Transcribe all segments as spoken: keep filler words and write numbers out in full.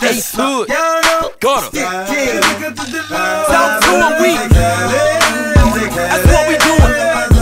Ace Hood, Gutter, South two a week. That's what we doing.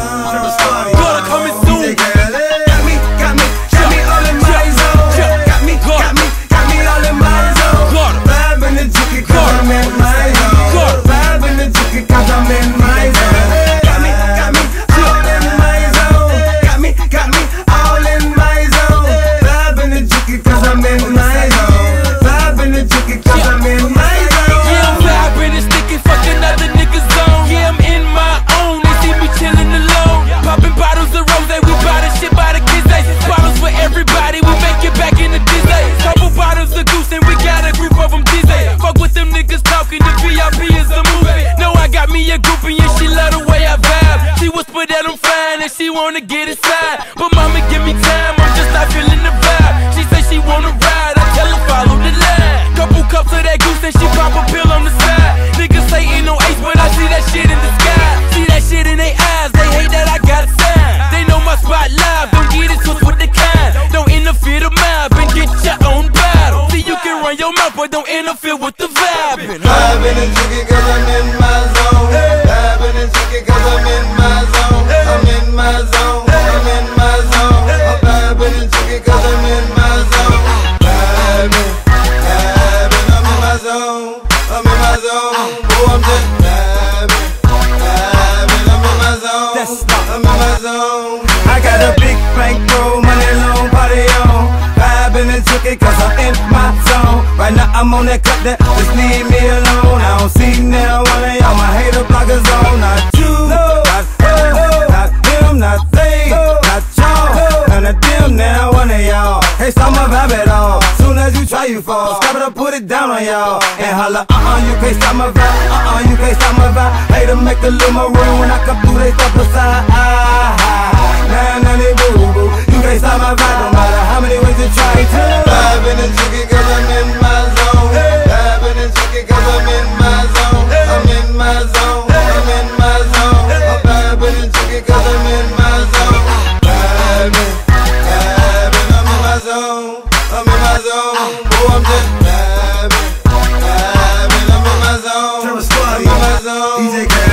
Gutter coming soon. Got me, got me, got me all in my zone. Got me, got me, got me all in my zone. Vibe in the jiggy 'cause I'm in my zone. Vibe in the jiggy 'cause I'm in my zone. Got me, got me all in my zone. Got me, got me all in my zone. Vibe in the jiggy 'cause I'm in my zone. Vibe in the jiggy 'cause I'm in my zone. Yeah, I'm vibing and sticking, fucking other niggas' zone. Yeah, I'm in my own. They see me chilling alone, popping bottles of rose. We buy the shit by the kids. Bottles for everybody. We make it back in the Disney. Couple bottles of goose and we got a group of them dizzy. Fuck with them niggas talking. The V I P is a movie. No, I got me a groupie and she love the way I vibe. She whisper that I'm fine and she wanna get inside. But mama, give me time. I'm just not feeling the vibe. She say she wanna ride. I tell her follow the line. Couple cups of that goose and she pop a pill on the side. Niggas say ain't no ace, but I see that shit in the sky. See that shit in their eyes. They hate that I got signed. They know my spot live. Don't get it twisted with the kind. Don't interfere the mob and get your own battle. See, you can run your mouth, but don't interfere with the vibe. Vibe in the jiggy 'cause I'm in my zone. Vibe in the jiggy 'cause I'm in my zone. I'm in my zone. I'm in my zone. I'm vibe in the jiggy 'cause I'm in my zone. Vibing, vibing, I'm in my zone. I'm in my zone. Oh, I'm just vibing, vibing, I'm in my zone. I'm in my zone. I got a big bankroll, money long, party on. Vibing and jiggy 'cause I'm in my zone. Right now I'm on that cut that just leave me alone. I don't see now one of y'all my hater bloggers on. Not you, not her, not him, not they, not y'all. None of them now one of y'all. Hey, stop my vibe at all. Soon as you try, you fall. Stop it up, put it down on y'all. And holla, uh-uh, you can't stop my vibe. Uh-uh, you can't stop my vibe. Hater make the little maroon. When I come through, they step aside. Ah, ah. Nah, nah, they boo boo. You can't stop my vibe, no matter how many ways you try to. Vibe in the jiggy 'cause I'm in my zone. Vibe in the jiggy 'cause I'm in my zone. I'm in my zone. I'm in my zone. I'm vibe in the jiggy 'cause I'm in my zone. Vibing, vibing, I'm in my zone. I'm in my zone. Oh, I'm just vibing, vibing, I'm in my zone. I'm in my zone. D J